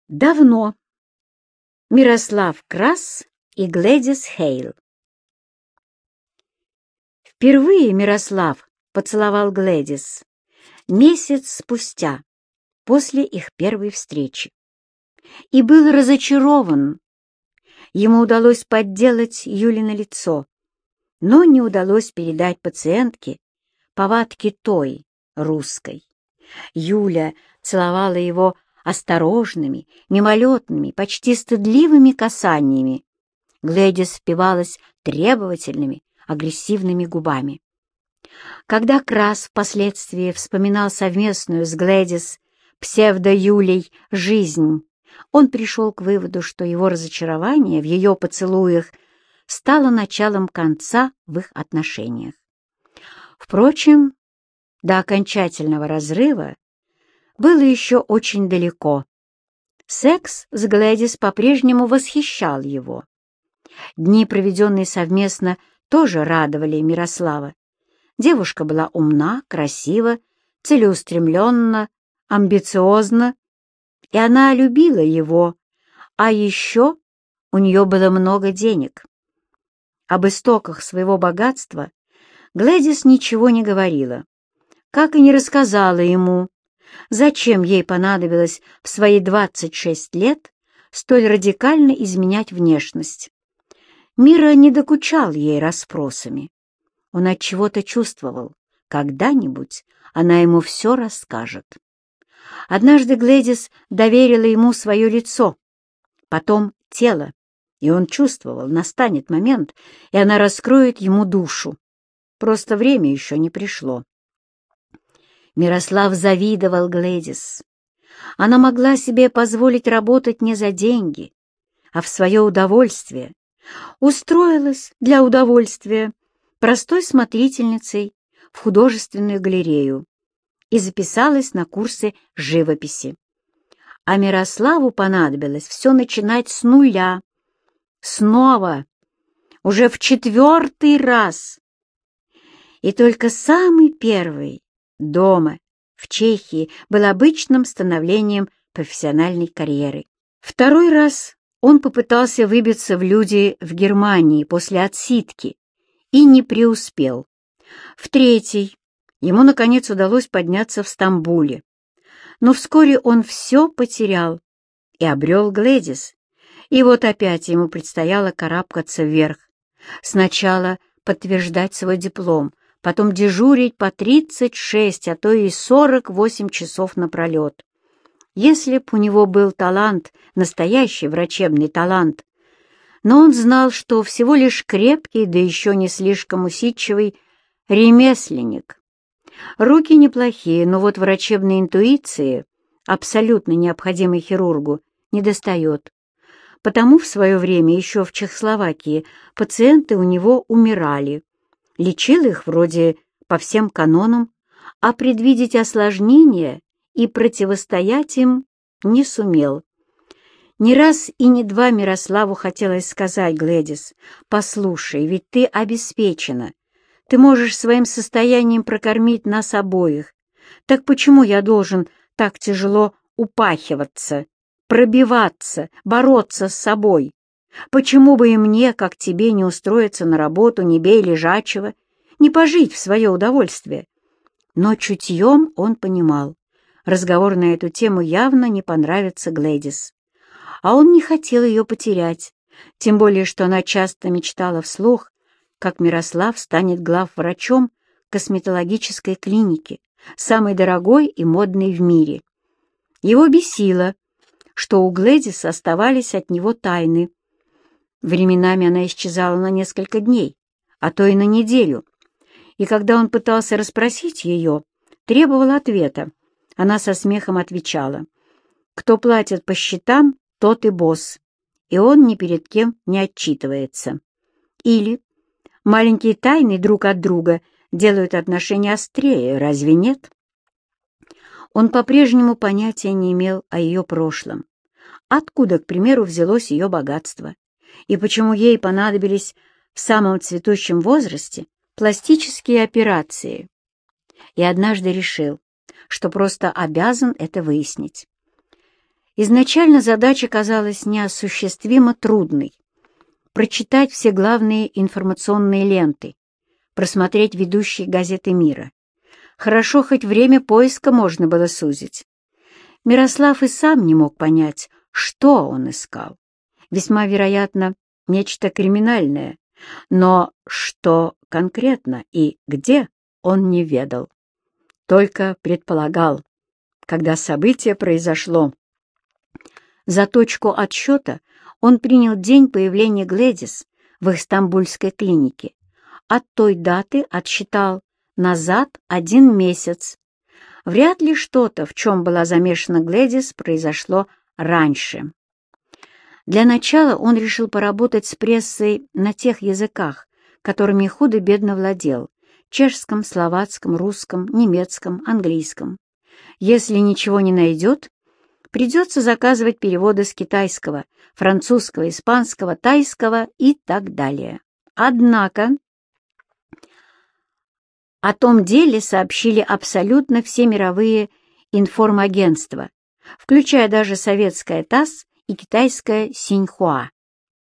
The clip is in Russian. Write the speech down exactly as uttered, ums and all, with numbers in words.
Давно. Мирослав Крас и Глэдис Хейл. Впервые Мирослав поцеловал Глэдис месяц спустя, после их первой встречи, и был разочарован. Ему удалось подделать Юлино лицо, но не удалось передать пациентке повадки той, русской. Юля целовала его осторожными, мимолетными, почти стыдливыми касаниями. Глэдис впивалась требовательными, агрессивными губами. Когда Крас впоследствии вспоминал совместную с Глэдис псевдо-Юлей жизнь, он пришел к выводу, что его разочарование в ее поцелуях стало началом конца в их отношениях. Впрочем, до окончательного разрыва было еще очень далеко. Секс с Глэдис по-прежнему восхищал его. Дни, проведенные совместно, тоже радовали Мирослава. Девушка была умна, красива, целеустремленна, амбициозна, и она любила его, а еще у нее было много денег. Об истоках своего богатства Глэдис ничего не говорила, как и не рассказала ему, зачем ей понадобилось в свои двадцать шесть лет столь радикально изменять внешность. Мира не докучал ей расспросами. Он отчего-то чувствовал, когда-нибудь она ему все расскажет. Однажды Глэдис доверила ему свое лицо, потом тело, и он чувствовал, настанет момент, и она раскроет ему душу. Просто время еще не пришло. Мирослав завидовал Глэдис. Она могла себе позволить работать не за деньги, а в свое удовольствие. Устроилась для удовольствия простой смотрительницей в художественную галерею и записалась на курсы живописи. А Мирославу понадобилось все начинать с нуля. Снова, уже в четвертый раз. И только самый первый дома, в Чехии, был обычным становлением профессиональной карьеры. Второй раз он попытался выбиться в люди в Германии после отсидки и не преуспел. В третий ему, наконец, удалось подняться в Стамбуле. Но вскоре он все потерял и обрел Глэдис. И вот опять ему предстояло карабкаться вверх. Сначала подтверждать свой диплом, потом дежурить по тридцать шесть, а то и сорок восемь часов напролет. Если б у него был талант, настоящий врачебный талант, но он знал, что всего лишь крепкий, да еще не слишком усидчивый ремесленник. Руки неплохие, но вот врачебной интуиции, абсолютно необходимой хирургу, недостает. Потому в свое время еще в Чехословакии пациенты у него умирали. Лечил их вроде по всем канонам, а предвидеть осложнения и противостоять им не сумел. Не раз и не два Мирославу хотелось сказать Глэдис: «Послушай, ведь ты обеспечена, ты можешь своим состоянием прокормить нас обоих. Так почему я должен так тяжело упахиваться, пробиваться, бороться с собой? Почему бы и мне, как тебе, не устроиться на работу, не бей лежачего, не пожить в свое удовольствие?» Но чутьем он понимал, разговор на эту тему явно не понравится Глэдис. А он не хотел ее потерять, тем более что она часто мечтала вслух, как Мирослав станет главврачом косметологической клиники, самой дорогой и модной в мире. Его бесило, что у Глэдис оставались от него тайны. Временами она исчезала на несколько дней, а то и на неделю. И когда он пытался расспросить ее, требовал ответа, она со смехом отвечала: «Кто платит по счетам, тот и босс, и он ни перед кем не отчитывается». Или «Маленькие тайны друг от друга делают отношения острее, разве нет?» Он по-прежнему понятия не имел о ее прошлом. Откуда, к примеру, взялось ее богатство? И почему ей понадобились в самом цветущем возрасте пластические операции? И однажды решил, что просто обязан это выяснить. Изначально задача казалась неосуществимо трудной. Прочитать все главные информационные ленты, просмотреть ведущие газеты мира. Хорошо, хоть время поиска можно было сузить. Мирослав и сам не мог понять, что он искал. Весьма вероятно, нечто криминальное, но что конкретно и где, он не ведал. Только предполагал, когда событие произошло. За точку отсчета он принял день появления Глэдис в их стамбульской клинике. От той даты отсчитал назад один месяц. Вряд ли что-то, в чем была замешана Глэдис, произошло раньше. Для начала он решил поработать с прессой на тех языках, которыми худо-бедно владел — чешском, словацком, русском, немецком, английском. Если ничего не найдет, придется заказывать переводы с китайского, французского, испанского, тайского и так далее. Однако о том деле сообщили абсолютно все мировые информагентства, включая даже советское ТАСС и китайское Синьхуа.